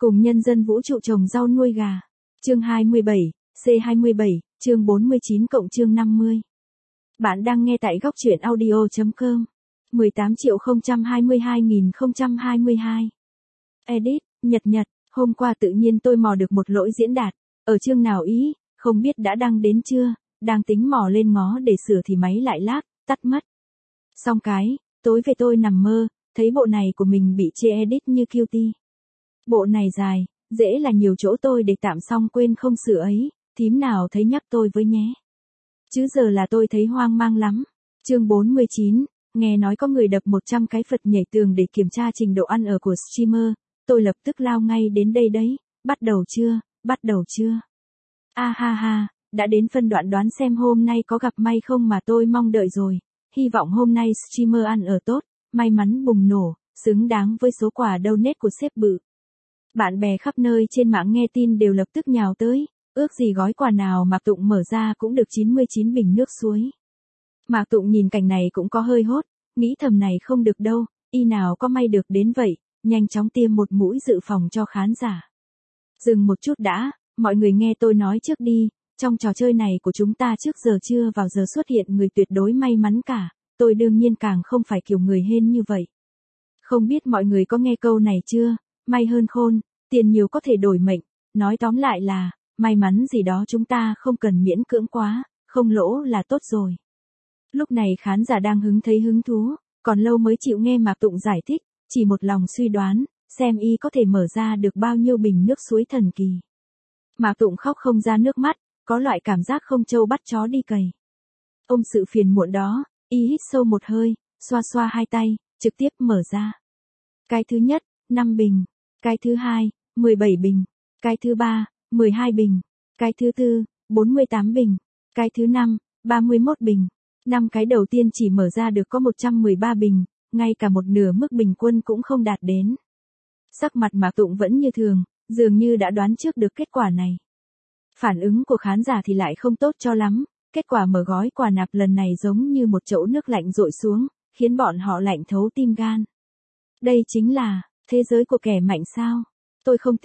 Cùng nhân dân vũ trụ trồng rau nuôi gà. Chương 27, C27, chương 49 cộng chương 50. Bạn đang nghe tại góc truyện audio.com. 18.022.022. Edit, Nhật. Hôm qua tự nhiên tôi mò được một lỗi diễn đạt. Ở chương nào ý, không biết đã đăng đến chưa, đang tính mò lên ngó để sửa thì máy lại lag, tắt mất. Xong cái, tối về tôi nằm mơ, thấy bộ này của mình bị chê edit như QT. Bộ này dài, dễ là nhiều chỗ tôi để tạm xong quên không sửa ấy, thím nào thấy nhắc tôi với nhé. Chứ giờ là tôi thấy hoang mang lắm. Chương 49, nghe nói có người đập 100 cái Phật nhảy tường để kiểm tra trình độ ăn ở của streamer, tôi lập tức lao ngay đến đây đấy, bắt đầu chưa? A ha ha, đã đến phân đoạn đoán xem hôm nay có gặp may không mà tôi mong đợi rồi, hy vọng hôm nay streamer ăn ở tốt, may mắn bùng nổ, xứng đáng với số quà donate của sếp bự. Bạn bè khắp nơi trên mạng nghe tin đều lập tức nhào tới, ước gì gói quà nào Mạc Tụng mở ra cũng được 99 bình nước suối. Mạc Tụng nhìn cảnh này cũng có hơi hốt, nghĩ thầm này không được đâu, y nào có may được đến vậy, nhanh chóng tiêm một mũi dự phòng cho khán giả. Dừng một chút đã, mọi người nghe tôi nói trước đi, trong trò chơi này của chúng ta trước giờ chưa vào giờ xuất hiện người tuyệt đối may mắn cả, tôi đương nhiên càng không phải kiểu người hên như vậy. Không biết mọi người có nghe câu này chưa, may hơn khôn, tiền nhiều có thể đổi mệnh, nói tóm lại là, may mắn gì đó chúng ta không cần miễn cưỡng quá, không lỗ là tốt rồi. Lúc này khán giả đang thấy hứng thú, còn lâu mới chịu nghe Mạc Tụng giải thích, chỉ một lòng suy đoán, xem y có thể mở ra được bao nhiêu bình nước suối thần kỳ. Mạc Tụng khóc không ra nước mắt, có loại cảm giác không trâu bắt chó đi cày. Ôm sự phiền muộn đó, y hít sâu một hơi, xoa xoa hai tay, trực tiếp mở ra. Cái thứ nhất, 5 bình. Cái thứ hai, 17 bình. Cái thứ ba, 12 bình. Cái thứ tư, 48 bình. Cái thứ năm, 31 bình. 5 cái đầu tiên chỉ mở ra được có 113 bình, ngay cả một nửa mức bình quân cũng không đạt đến. Sắc mặt Mạc Tụng vẫn như thường, dường như đã đoán trước được kết quả này. Phản ứng của khán giả thì lại không tốt cho lắm, kết quả mở gói quà nạp lần này giống như một chậu nước lạnh dội xuống, khiến bọn họ lạnh thấu tim gan. Đây chính là thế giới của kẻ mạnh sao? Tôi không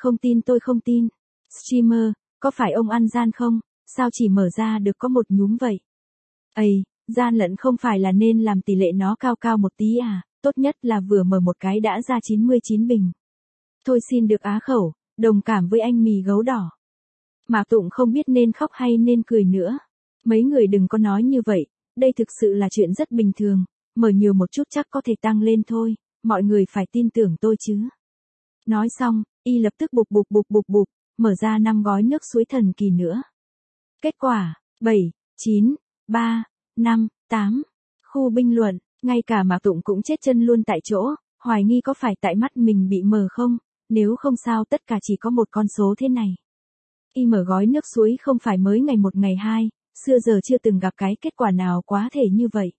tin. Streamer, có phải ông ăn gian không? Sao chỉ mở ra được có một nhúm vậy? Ây, gian lận không phải là nên làm tỷ lệ nó cao một tí à? Tốt nhất là vừa mở một cái đã ra 99 bình. Thôi xin được á khẩu, đồng cảm với anh mì gấu đỏ. Mạc Tụng không biết nên khóc hay nên cười nữa. Mấy người đừng có nói như vậy, đây thực sự là chuyện rất bình thường, mở nhiều một chút chắc có thể tăng lên thôi, mọi người phải tin tưởng tôi chứ. Nói xong, y lập tức bục, mở ra 5 gói nước suối thần kỳ nữa. Kết quả, 7, 9, 3, 5, 8. Khu bình luận, ngay cả Mạc Tụng cũng chết chân luôn tại chỗ, hoài nghi có phải tại mắt mình bị mờ không, nếu không sao tất cả chỉ có một con số thế này. Y mở gói nước suối không phải mới ngày 1 ngày 2, xưa giờ chưa từng gặp cái kết quả nào quá thể như vậy.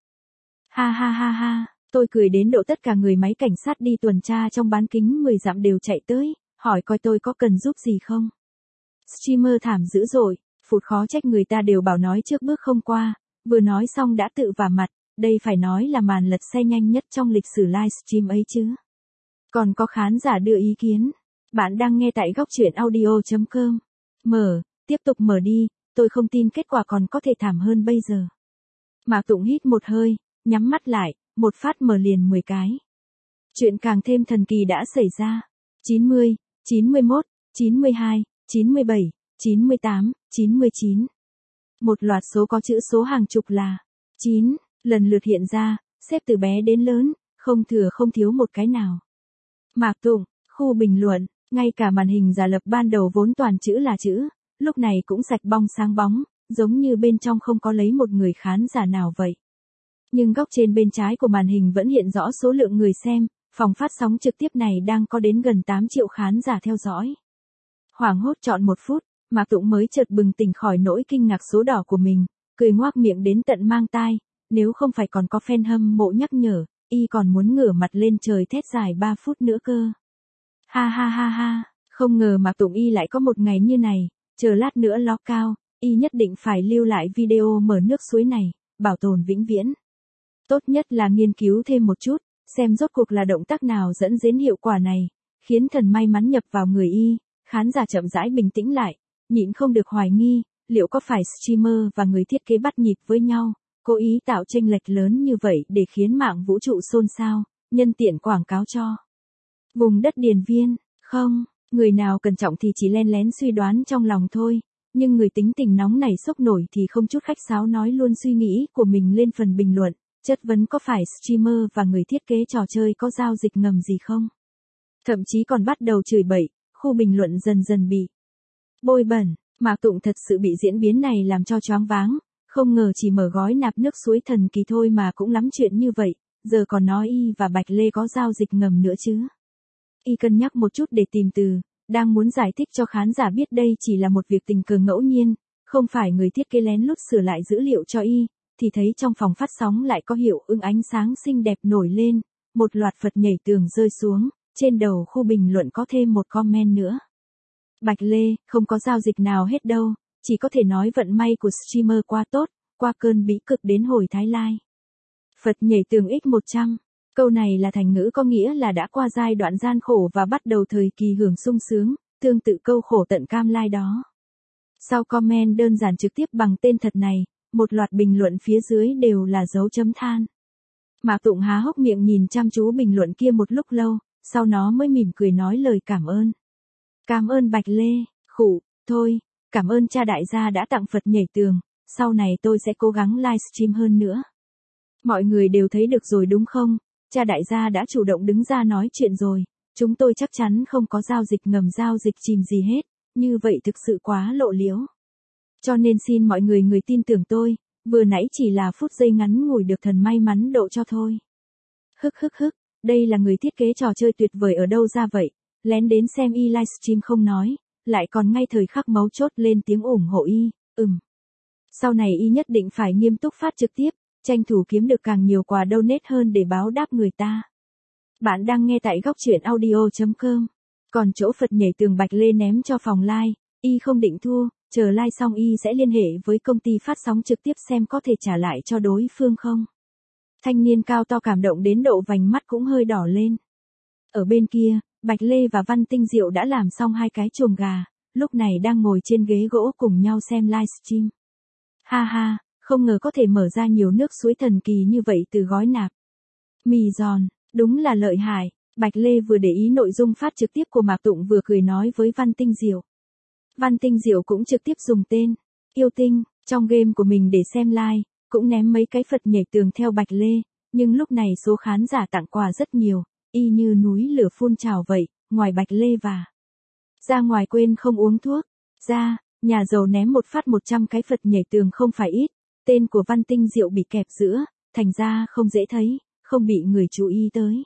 Ha, tôi cười đến độ tất cả người máy cảnh sát đi tuần tra trong bán kính 10 dặm đều chạy tới, hỏi coi tôi có cần giúp gì không. Streamer thảm dữ dội, phụt khó trách người ta đều bảo nói trước bước không qua, vừa nói xong đã tự vả mặt, đây phải nói là màn lật xe nhanh nhất trong lịch sử livestream ấy chứ. Còn có khán giả đưa ý kiến, bạn đang nghe tại góc truyện audio.com. Tiếp tục mở đi, tôi không tin kết quả còn có thể thảm hơn bây giờ. Mạc Tụng hít một hơi, nhắm mắt lại, một phát mở liền 10 cái. Chuyện càng thêm thần kỳ đã xảy ra. 90, 91, 92, 97, 98, 99. Một loạt số có chữ số hàng chục là 9, lần lượt hiện ra, xếp từ bé đến lớn, không thừa không thiếu một cái nào. Mạc Tụng, khu bình luận, ngay cả màn hình giả lập ban đầu vốn toàn chữ là chữ, lúc này cũng sạch bong sáng bóng, giống như bên trong không có lấy một người khán giả nào vậy. Nhưng góc trên bên trái của màn hình vẫn hiện rõ số lượng người xem, phòng phát sóng trực tiếp này đang có đến gần 8 triệu khán giả theo dõi. Hoảng hốt trọn 1 phút, Mạc Tụng mới chợt bừng tỉnh khỏi nỗi kinh ngạc số đỏ của mình, cười ngoác miệng đến tận mang tai, nếu không phải còn có fan hâm mộ nhắc nhở, y còn muốn ngửa mặt lên trời thét dài 3 phút nữa cơ. Ha, không ngờ Mạc Tụng y lại có một ngày như này, chờ lát nữa ló cao, y nhất định phải lưu lại video mở nước suối này, bảo tồn vĩnh viễn. Tốt nhất là nghiên cứu thêm một chút, xem rốt cuộc là động tác nào dẫn đến hiệu quả này, khiến thần may mắn nhập vào người y, khán giả chậm rãi bình tĩnh lại, nhịn không được hoài nghi, liệu có phải streamer và người thiết kế bắt nhịp với nhau, cố ý tạo chênh lệch lớn như vậy để khiến mạng vũ trụ xôn xao, nhân tiện quảng cáo cho vùng đất Điền Viên, không, người nào cẩn trọng thì chỉ len lén suy đoán trong lòng thôi, nhưng người tính tình nóng nảy sốc nổi thì không chút khách sáo nói luôn suy nghĩ của mình lên phần bình luận, chất vấn có phải streamer và người thiết kế trò chơi có giao dịch ngầm gì không. Thậm chí còn bắt đầu chửi bậy, khu bình luận dần dần bị bôi bẩn, Mạc Tụng thật sự bị diễn biến này làm cho choáng váng, không ngờ chỉ mở gói nạp nước suối thần kỳ thôi mà cũng lắm chuyện như vậy, giờ còn nói y và Bạch Lê có giao dịch ngầm nữa chứ. Y cân nhắc một chút để tìm từ, đang muốn giải thích cho khán giả biết đây chỉ là một việc tình cờ ngẫu nhiên, không phải người thiết kế lén lút sửa lại dữ liệu cho y, thì thấy trong phòng phát sóng lại có hiệu ứng ánh sáng xinh đẹp nổi lên, một loạt Phật nhảy tường rơi xuống, trên đầu khu bình luận có thêm một comment nữa. Bạch Lê, không có giao dịch nào hết đâu, chỉ có thể nói vận may của streamer quá tốt, qua cơn bĩ cực đến hồi Thái Lai. Phật nhảy tường x100, câu này là thành ngữ có nghĩa là đã qua giai đoạn gian khổ và bắt đầu thời kỳ hưởng sung sướng, tương tự câu khổ tận cam lai đó. Sau comment đơn giản trực tiếp bằng tên thật này, một loạt bình luận phía dưới đều là dấu chấm than. Mạc Tụng há hốc miệng nhìn chăm chú bình luận kia một lúc lâu, sau nó mới mỉm cười nói lời cảm ơn. Cảm ơn Bạch Lê, khụ, thôi, cảm ơn cha đại gia đã tặng Phật nhảy tường, sau này tôi sẽ cố gắng livestream hơn nữa. Mọi người đều thấy được rồi đúng không, cha đại gia đã chủ động đứng ra nói chuyện rồi, chúng tôi chắc chắn không có giao dịch ngầm giao dịch chìm gì hết, như vậy thực sự quá lộ liễu. Cho nên xin mọi người tin tưởng tôi, vừa nãy chỉ là phút giây ngắn ngủi được thần may mắn độ cho thôi. Hức, đây là người thiết kế trò chơi tuyệt vời ở đâu ra vậy, lén đến xem y livestream không nói, lại còn ngay thời khắc mấu chốt lên tiếng ủng hộ y, Sau này y nhất định phải nghiêm túc phát trực tiếp, tranh thủ kiếm được càng nhiều quà donate hơn để báo đáp người ta. Bạn đang nghe tại góc truyện audio.com. Còn chỗ Phật nhảy tường Bạch Lê ném cho phòng live, y không định thua, chờ live xong y sẽ liên hệ với công ty phát sóng trực tiếp xem có thể trả lại cho đối phương không. Thanh niên cao to cảm động đến độ vành mắt cũng hơi đỏ lên. Ở bên kia, Bạch Lê và Văn Tinh Diệu đã làm xong 2 cái chuồng gà, lúc này đang ngồi trên ghế gỗ cùng nhau xem livestream. Ha ha, không ngờ có thể mở ra nhiều nước suối thần kỳ như vậy từ gói nạp. Mì giòn, đúng là lợi hại. Bạch Lê vừa để ý nội dung phát trực tiếp của Mạc Tụng vừa cười nói với Văn Tinh Diệu. Văn Tinh Diệu cũng trực tiếp dùng tên Yêu Tinh trong game của mình để xem live, cũng ném mấy cái Phật nhảy tường theo Bạch Lê, nhưng lúc này số khán giả tặng quà rất nhiều, y như núi lửa phun trào vậy, ngoài Bạch Lê và ra ngoài quên không uống thuốc, ra, nhà giàu ném một phát 100 cái Phật nhảy tường không phải ít, tên của Văn Tinh Diệu bị kẹp giữa, thành ra không dễ thấy, không bị người chú ý tới.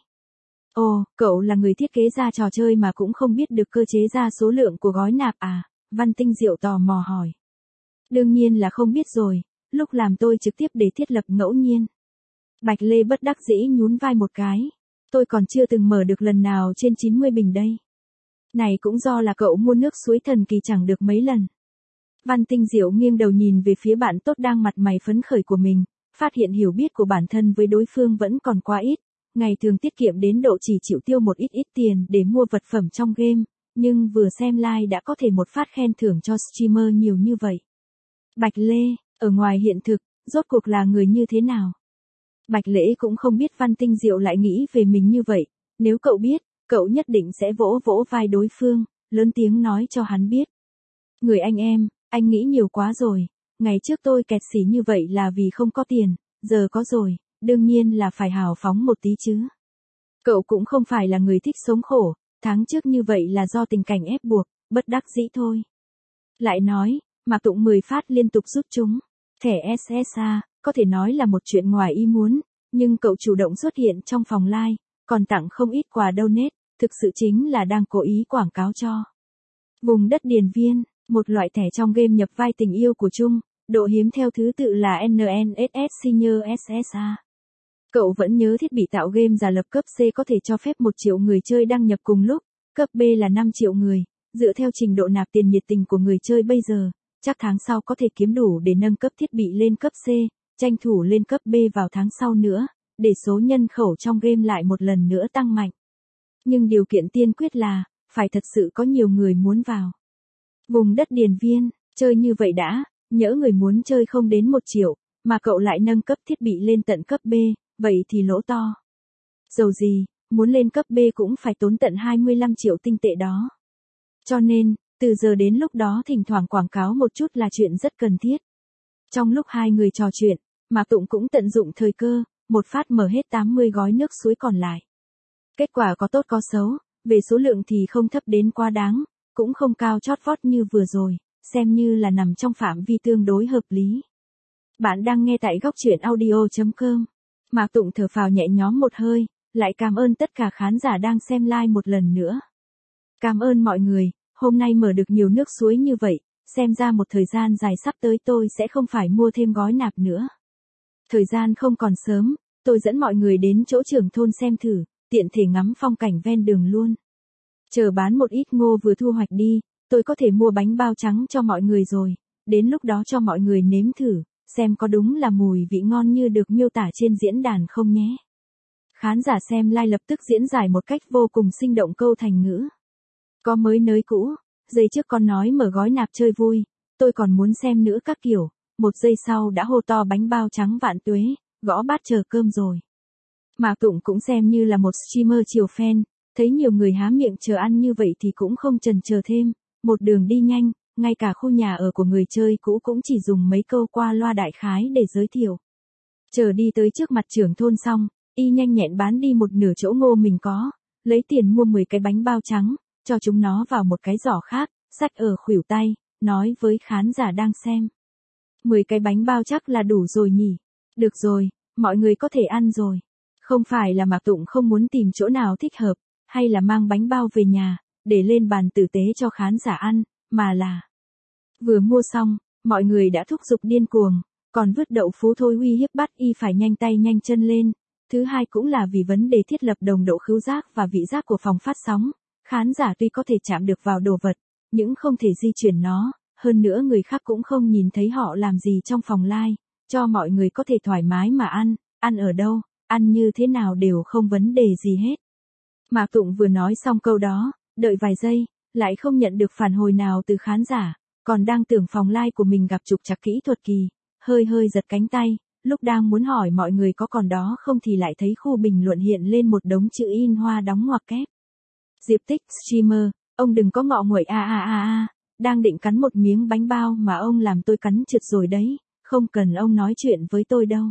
Ồ, cậu là người thiết kế ra trò chơi mà cũng không biết được cơ chế ra số lượng của gói nạp à? Văn Tinh Diệu tò mò hỏi. Đương nhiên là không biết rồi, lúc làm tôi trực tiếp để thiết lập ngẫu nhiên. Bạch Lê bất đắc dĩ nhún vai một cái. Tôi còn chưa từng mở được lần nào trên 90 bình đây. Này cũng do là cậu mua nước suối thần kỳ chẳng được mấy lần. Văn Tinh Diệu nghiêng đầu nhìn về phía bạn tốt đang mặt mày phấn khởi của mình, phát hiện hiểu biết của bản thân với đối phương vẫn còn quá ít. Ngày thường tiết kiệm đến độ chỉ chịu tiêu một ít tiền để mua vật phẩm trong game, nhưng vừa xem live đã có thể một phát khen thưởng cho streamer nhiều như vậy. Bạch Lê, ở ngoài hiện thực, rốt cuộc là người như thế nào? Bạch Lễ cũng không biết Văn Tinh Diệu lại nghĩ về mình như vậy, nếu cậu biết, cậu nhất định sẽ vỗ vỗ vai đối phương, lớn tiếng nói cho hắn biết. Người anh em, anh nghĩ nhiều quá rồi, ngày trước tôi kẹt xỉ như vậy là vì không có tiền, giờ có rồi. Đương nhiên là phải hào phóng một tí chứ. Cậu cũng không phải là người thích sống khổ, tháng trước như vậy là do tình cảnh ép buộc, bất đắc dĩ thôi. Lại nói, Mạc Tụng 10 phát liên tục rút chúng. Thẻ SSA, có thể nói là một chuyện ngoài ý muốn, nhưng cậu chủ động xuất hiện trong phòng live, còn tặng không ít quà donate, thực sự chính là đang cố ý quảng cáo cho vùng đất Điền Viên, một loại thẻ trong game nhập vai tình yêu của Trung, độ hiếm theo thứ tự là NNSS Senior SSA. Cậu vẫn nhớ thiết bị tạo game giả lập cấp C có thể cho phép 1 triệu người chơi đăng nhập cùng lúc, cấp B là 5 triệu người, dựa theo trình độ nạp tiền nhiệt tình của người chơi bây giờ, chắc tháng sau có thể kiếm đủ để nâng cấp thiết bị lên cấp C, tranh thủ lên cấp B vào tháng sau nữa, để số nhân khẩu trong game lại một lần nữa tăng mạnh. Nhưng điều kiện tiên quyết là, phải thật sự có nhiều người muốn vào. Vùng đất Điền Viên, chơi như vậy đã, nhỡ người muốn chơi không đến 1 triệu, mà cậu lại nâng cấp thiết bị lên tận cấp B, vậy thì lỗ to. Dầu gì, muốn lên cấp B cũng phải tốn tận 25 triệu tinh tệ đó. Cho nên, từ giờ đến lúc đó thỉnh thoảng quảng cáo một chút là chuyện rất cần thiết. Trong lúc hai người trò chuyện, Mạc Tụng cũng tận dụng thời cơ, một phát mở hết 80 gói nước suối còn lại. Kết quả có tốt có xấu, về số lượng thì không thấp đến quá đáng, cũng không cao chót vót như vừa rồi, xem như là nằm trong phạm vi tương đối hợp lý. Bạn đang nghe tại góc truyện audio.com. Mạc Tụng thở phào nhẹ nhõm một hơi, lại cảm ơn tất cả khán giả đang xem live một lần nữa. Cảm ơn mọi người, hôm nay mở được nhiều nước suối như vậy, xem ra một thời gian dài sắp tới tôi sẽ không phải mua thêm gói nạp nữa. Thời gian không còn sớm, tôi dẫn mọi người đến chỗ trưởng thôn xem thử, tiện thể ngắm phong cảnh ven đường luôn. Chờ bán một ít ngô vừa thu hoạch đi, tôi có thể mua bánh bao trắng cho mọi người rồi, đến lúc đó cho mọi người nếm thử, xem có đúng là mùi vị ngon như được miêu tả trên diễn đàn không nhé. Khán giả xem live lập tức diễn giải một cách vô cùng sinh động câu thành ngữ. Có mới nới cũ, giây trước con nói mở gói nạp chơi vui, tôi còn muốn xem nữa các kiểu, một giây sau đã hô to bánh bao trắng vạn tuế, gõ bát chờ cơm rồi. Mạc Tụng cũng xem như là một streamer chiều fan, thấy nhiều người há miệng chờ ăn như vậy thì cũng không chần chờ thêm, một đường đi nhanh, ngay cả khu nhà ở của người chơi cũ cũng chỉ dùng mấy câu qua loa đại khái để giới thiệu. Chờ đi tới trước mặt trưởng thôn xong, y nhanh nhẹn bán đi một nửa chỗ ngô mình có, lấy tiền mua 10 cái bánh bao trắng, cho chúng nó vào một cái giỏ khác, xách ở khuỷu tay, nói với khán giả đang xem. 10 cái bánh bao chắc là đủ rồi nhỉ? Được rồi, mọi người có thể ăn rồi. Không phải là Mạc Tụng không muốn tìm chỗ nào thích hợp, hay là mang bánh bao về nhà, để lên bàn tử tế cho khán giả ăn, mà là vừa mua xong, mọi người đã thúc giục điên cuồng, còn vứt đậu phú thôi uy hiếp bắt y phải nhanh tay nhanh chân lên. Thứ hai cũng là vì vấn đề thiết lập đồng độ khứu giác và vị giác của phòng phát sóng, khán giả tuy có thể chạm được vào đồ vật, nhưng không thể di chuyển nó, hơn nữa người khác cũng không nhìn thấy họ làm gì trong phòng live, cho mọi người có thể thoải mái mà ăn ở đâu, ăn như thế nào đều không vấn đề gì hết. Mạc Tụng vừa nói xong câu đó, đợi vài giây, lại không nhận được phản hồi nào từ khán giả, còn đang tưởng phòng live của mình gặp trục trặc kỹ thuật kỳ, hơi giật cánh tay, lúc đang muốn hỏi mọi người có còn đó không thì lại thấy khu bình luận hiện lên một đống chữ in hoa đóng ngoặc kép. Diệp Tích, streamer, ông đừng có ngọ nguậy đang định cắn một miếng bánh bao mà ông làm tôi cắn trượt rồi đấy, không cần ông nói chuyện với tôi đâu.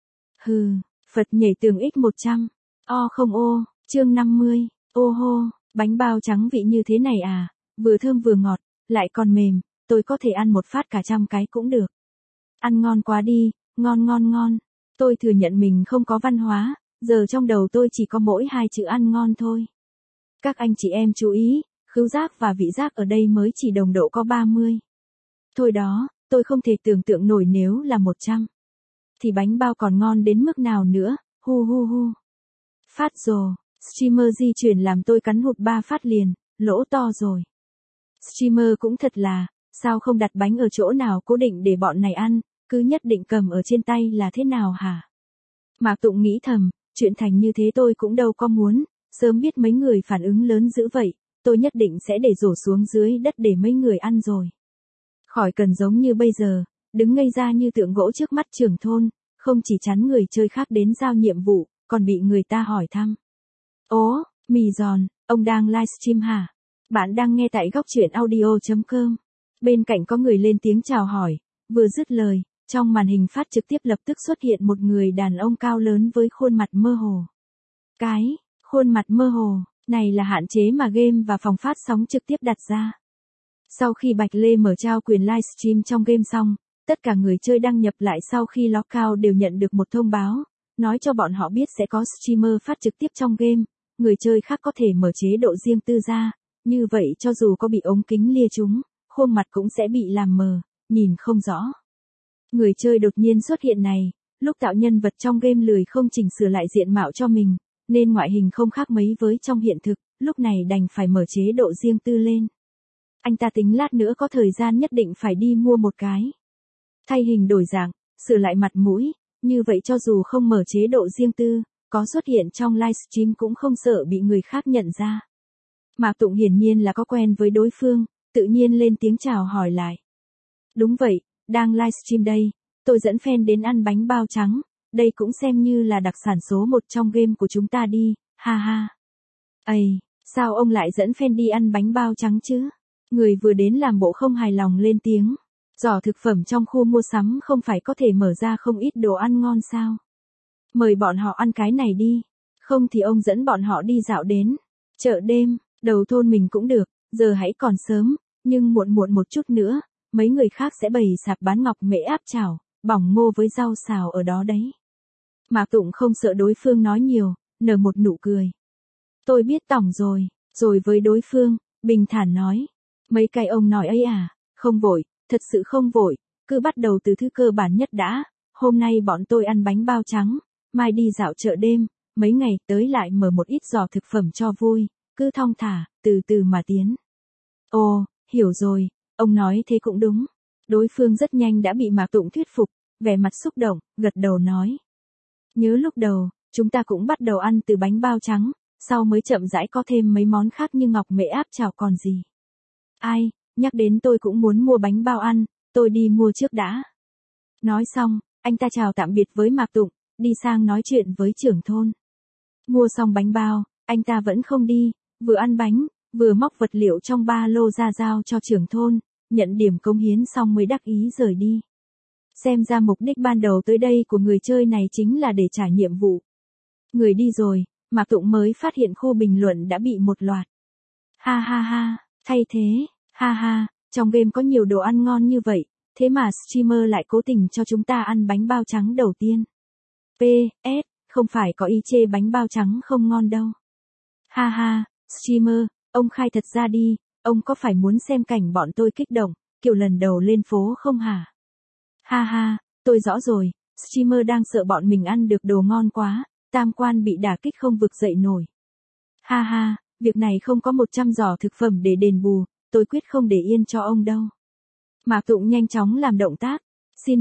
Hừ, Phật nhảy tường x100, không chương 50, ô hô, bánh bao trắng vị như thế này à, vừa thơm vừa ngọt, lại còn mềm, tôi có thể ăn một phát cả 100 cái cũng được. Ăn ngon quá đi, ngon. Tôi thừa nhận mình không có văn hóa, giờ trong đầu tôi chỉ có mỗi 2 chữ ăn ngon thôi. Các anh chị em chú ý, khứu giác và vị giác ở đây mới chỉ đồng độ có 30. Thôi đó, tôi không thể tưởng tượng nổi nếu là 100. Thì bánh bao còn ngon đến mức nào nữa, hu. Phát rồ, streamer di chuyển làm tôi cắn hụt 3 phát liền, lỗ to rồi. Streamer cũng thật là, sao không đặt bánh ở chỗ nào cố định để bọn này ăn, cứ nhất định cầm ở trên tay là thế nào hả? Mạc Tụng nghĩ thầm, chuyện thành như thế tôi cũng đâu có muốn, sớm biết mấy người phản ứng lớn dữ vậy, tôi nhất định sẽ để rổ xuống dưới đất để mấy người ăn rồi. Khỏi cần giống như bây giờ, đứng ngây ra như tượng gỗ trước mắt trưởng thôn, không chỉ chắn người chơi khác đến giao nhiệm vụ, còn bị người ta hỏi thăm. Ố, mì giòn, ông đang livestream hả? Bạn đang nghe tại góc truyện audio.com. Bên cạnh có người lên tiếng chào hỏi, vừa dứt lời, trong màn hình phát trực tiếp lập tức xuất hiện một người đàn ông cao lớn với khuôn mặt mơ hồ. Khuôn mặt mơ hồ, này là hạn chế mà game và phòng phát sóng trực tiếp đặt ra. Sau khi Bạch Lê mở trao quyền livestream trong game xong, tất cả người chơi đăng nhập lại sau khi lockout đều nhận được một thông báo, nói cho bọn họ biết sẽ có streamer phát trực tiếp trong game, người chơi khác có thể mở chế độ riêng tư ra, như vậy cho dù có bị ống kính lia trúng, khuôn mặt cũng sẽ bị làm mờ, nhìn không rõ. Người chơi đột nhiên xuất hiện này, lúc tạo nhân vật trong game lười không chỉnh sửa lại diện mạo cho mình, nên ngoại hình không khác mấy với trong hiện thực, lúc này đành phải mở chế độ riêng tư lên. Anh ta tính lát nữa có thời gian nhất định phải đi mua một cái. Thay hình đổi dạng, sửa lại mặt mũi, như vậy cho dù không mở chế độ riêng tư, có xuất hiện trong livestream cũng không sợ bị người khác nhận ra. Mạc Tụng hiển nhiên là có quen với đối phương, tự nhiên lên tiếng chào hỏi lại. Đúng vậy, đang livestream đây, tôi dẫn fan đến ăn bánh bao trắng, đây cũng xem như là đặc sản số 1 trong game của chúng ta đi, ha ha. Ây, sao ông lại dẫn fan đi ăn bánh bao trắng chứ? Người vừa đến làm bộ không hài lòng lên tiếng. Giỏ thực phẩm trong khu mua sắm không phải có thể mở ra không ít đồ ăn ngon sao? Mời bọn họ ăn cái này đi, không thì ông dẫn bọn họ đi dạo đến chợ đêm, đầu thôn mình cũng được, giờ hãy còn sớm, nhưng muộn muộn một chút nữa, mấy người khác sẽ bày sạp bán ngọc mễ áp chảo, bỏng ngô với rau xào ở đó đấy. Mạc Tụng không sợ đối phương nói nhiều, nở một nụ cười. Tôi biết tổng rồi với đối phương, bình thản nói. Mấy cái ông nói ấy à, không vội, thật sự không vội, cứ bắt đầu từ thứ cơ bản nhất đã, hôm nay bọn tôi ăn bánh bao trắng, mai đi dạo chợ đêm, mấy ngày tới lại mở một ít giỏ thực phẩm cho vui, cứ thong thả, từ từ mà tiến. Ồ, hiểu rồi, ông nói thế cũng đúng. Đối phương rất nhanh đã bị Mạc Tụng thuyết phục, vẻ mặt xúc động, gật đầu nói. Nhớ lúc đầu, chúng ta cũng bắt đầu ăn từ bánh bao trắng, sau mới chậm rãi có thêm mấy món khác như ngọc mễ áp chảo còn gì. Ai, nhắc đến tôi cũng muốn mua bánh bao ăn, tôi đi mua trước đã. Nói xong, anh ta chào tạm biệt với Mạc Tụng, đi sang nói chuyện với trưởng thôn. Mua xong bánh bao, anh ta vẫn không đi, vừa ăn bánh, vừa móc vật liệu trong ba lô ra giao cho trưởng thôn, nhận điểm công hiến xong mới đắc ý rời đi. Xem ra mục đích ban đầu tới đây của người chơi này chính là để trả nhiệm vụ. Người đi rồi, Mạc Tụng mới phát hiện khu bình luận đã bị một loạt. Ha ha ha, thay thế, ha ha, trong game có nhiều đồ ăn ngon như vậy, thế mà streamer lại cố tình cho chúng ta ăn bánh bao trắng đầu tiên. PS, không phải có ý chê bánh bao trắng không ngon đâu. Ha ha, streamer, ông khai thật ra đi, ông có phải muốn xem cảnh bọn tôi kích động, kiểu lần đầu lên phố không hả? Ha ha, tôi rõ rồi, streamer đang sợ bọn mình ăn được đồ ngon quá, tam quan bị đả kích không vực dậy nổi. Ha ha, việc này không có 100 giỏ thực phẩm để đền bù, tôi quyết không để yên cho ông đâu. Mạc Tụng nhanh chóng làm động tác, xin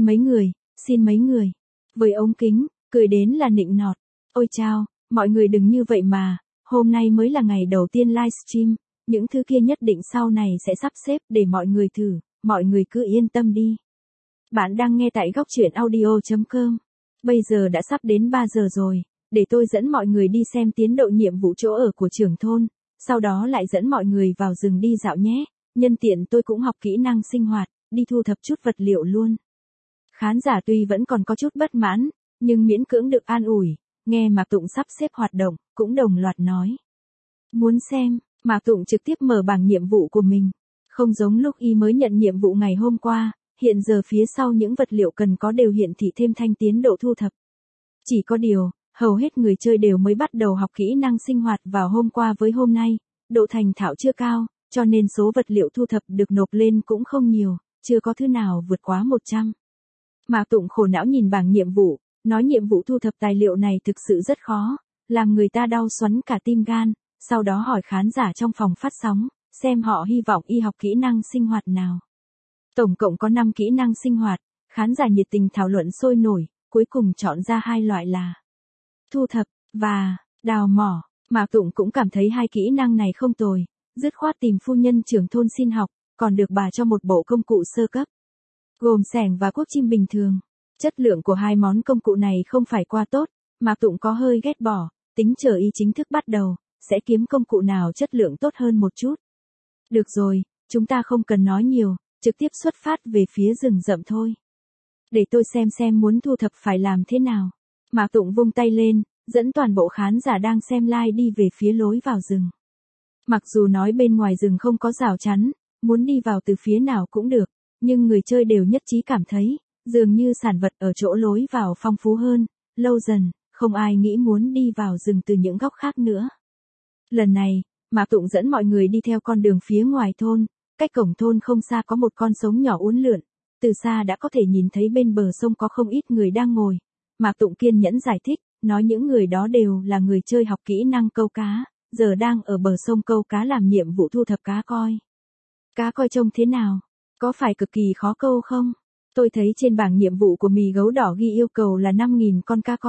mấy người, với ống kính, cười đến là nịnh nọt. Ôi chao, mọi người đừng như vậy mà, hôm nay mới là ngày đầu tiên livestream, những thứ kia nhất định sau này sẽ sắp xếp để mọi người thử, mọi người cứ yên tâm đi. Bạn đang nghe tại góc truyện audio.com. Bây giờ đã sắp đến 3 giờ rồi, để tôi dẫn mọi người đi xem tiến độ nhiệm vụ chỗ ở của trưởng thôn, sau đó lại dẫn mọi người vào rừng đi dạo nhé, nhân tiện tôi cũng học kỹ năng sinh hoạt, đi thu thập chút vật liệu luôn. Khán giả tuy vẫn còn có chút bất mãn, nhưng miễn cưỡng được an ủi, nghe Mạc Tụng sắp xếp hoạt động, cũng đồng loạt nói. Muốn xem, Mạc Tụng trực tiếp mở bảng nhiệm vụ của mình, không giống lúc y mới nhận nhiệm vụ ngày hôm qua. Hiện giờ phía sau những vật liệu cần có đều hiển thị thêm thanh tiến độ thu thập. Chỉ có điều, hầu hết người chơi đều mới bắt đầu học kỹ năng sinh hoạt vào hôm qua với hôm nay, độ thành thạo chưa cao, cho nên số vật liệu thu thập được nộp lên cũng không nhiều, chưa có thứ nào vượt quá 100. Mạc Tụng khổ não nhìn bảng nhiệm vụ, nói nhiệm vụ thu thập tài liệu này thực sự rất khó, làm người ta đau xoắn cả tim gan, sau đó hỏi khán giả trong phòng phát sóng, xem họ hy vọng y học kỹ năng sinh hoạt nào. Tổng cộng có 5 kỹ năng sinh hoạt, khán giả nhiệt tình thảo luận sôi nổi, cuối cùng chọn ra 2 loại là thu thập và đào mỏ. Mạc Tụng cũng cảm thấy 2 kỹ năng này không tồi, dứt khoát tìm phu nhân trưởng thôn xin học, còn được bà cho một bộ công cụ sơ cấp, gồm xẻng và cuốc chim bình thường. Chất lượng của 2 món công cụ này không phải quá tốt, Mạc Tụng có hơi ghét bỏ, tính chờ y chính thức bắt đầu, sẽ kiếm công cụ nào chất lượng tốt hơn một chút. Được rồi, chúng ta không cần nói nhiều. Trực tiếp xuất phát về phía rừng rậm thôi. Để tôi xem muốn thu thập phải làm thế nào. Mạc Tụng vung tay lên, dẫn toàn bộ khán giả đang xem live đi về phía lối vào rừng. Mặc dù nói bên ngoài rừng không có rào chắn, muốn đi vào từ phía nào cũng được, nhưng người chơi đều nhất trí cảm thấy, dường như sản vật ở chỗ lối vào phong phú hơn, lâu dần, không ai nghĩ muốn đi vào rừng từ những góc khác nữa. Lần này, Mạc Tụng dẫn mọi người đi theo con đường phía ngoài thôn. Cách cổng thôn không xa có một con sống nhỏ uốn lượn, từ xa đã có thể nhìn thấy bên bờ sông có không ít người đang ngồi. Mạc Tụng kiên nhẫn giải thích, nói những người đó đều là người chơi học kỹ năng câu cá, giờ đang ở bờ sông câu cá làm nhiệm vụ thu thập cá coi. Cá coi trông thế nào? Có phải cực kỳ khó câu không? Tôi thấy trên bảng nhiệm vụ của mì gấu đỏ ghi yêu cầu là 5.000 con cá coi,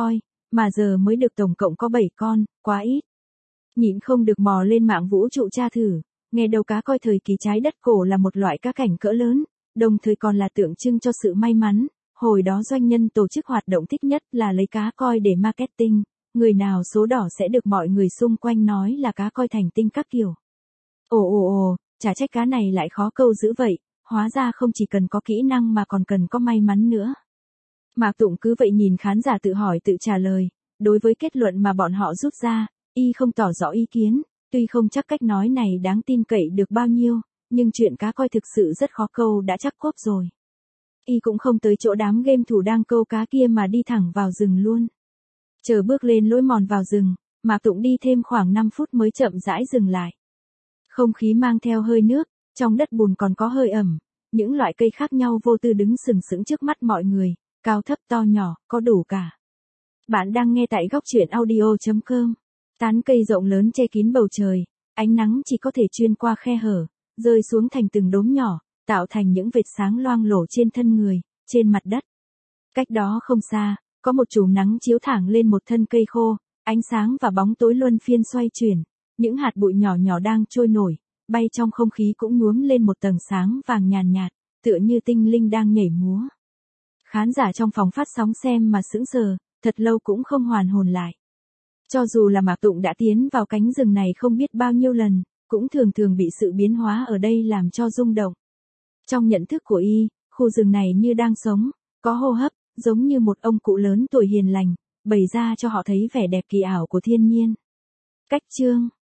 mà giờ mới được tổng cộng có 7 con, quá ít. Nhịn không được mò lên mạng vũ trụ tra thử, nghe đầu cá coi thời kỳ trái đất cổ là một loại cá cảnh cỡ lớn, đồng thời còn là tượng trưng cho sự may mắn. Hồi đó doanh nhân tổ chức hoạt động thích nhất là lấy cá coi để marketing, người nào số đỏ sẽ được mọi người xung quanh nói là cá coi thành tinh các kiểu. Chả trách cá này lại khó câu dữ vậy, hóa ra không chỉ cần có kỹ năng mà còn cần có may mắn nữa. Mạc Tụng cứ vậy nhìn khán giả tự hỏi tự trả lời, đối với kết luận mà bọn họ rút ra, y không tỏ rõ ý kiến, tuy không chắc cách nói này đáng tin cậy được bao nhiêu, nhưng chuyện cá coi thực sự rất khó câu đã chắc cốp rồi. Y cũng không tới chỗ đám game thủ đang câu cá kia mà đi thẳng vào rừng luôn. Chờ bước lên lối mòn vào rừng, Mạc Tụng đi thêm khoảng 5 phút mới chậm rãi dừng lại. Không khí mang theo hơi nước, trong đất bùn còn có hơi ẩm, những loại cây khác nhau vô tư đứng sừng sững trước mắt mọi người, cao thấp to nhỏ, có đủ cả. Bạn đang nghe tại góc truyện audio.com. Tán cây rộng lớn che kín bầu trời, ánh nắng chỉ có thể xuyên qua khe hở, rơi xuống thành từng đốm nhỏ, tạo thành những vệt sáng loang lổ trên thân người, trên mặt đất. Cách đó không xa, có một chùm nắng chiếu thẳng lên một thân cây khô, ánh sáng và bóng tối luân phiên xoay chuyển, những hạt bụi nhỏ nhỏ đang trôi nổi, bay trong không khí cũng nhuốm lên một tầng sáng vàng nhàn nhạt, tựa như tinh linh đang nhảy múa. Khán giả trong phòng phát sóng xem mà sững sờ, thật lâu cũng không hoàn hồn lại. Cho dù là Mạc Tụng đã tiến vào cánh rừng này không biết bao nhiêu lần, cũng thường thường bị sự biến hóa ở đây làm cho rung động. Trong nhận thức của y, khu rừng này như đang sống, có hô hấp, giống như một ông cụ lớn tuổi hiền lành, bày ra cho họ thấy vẻ đẹp kỳ ảo của thiên nhiên. Cách chương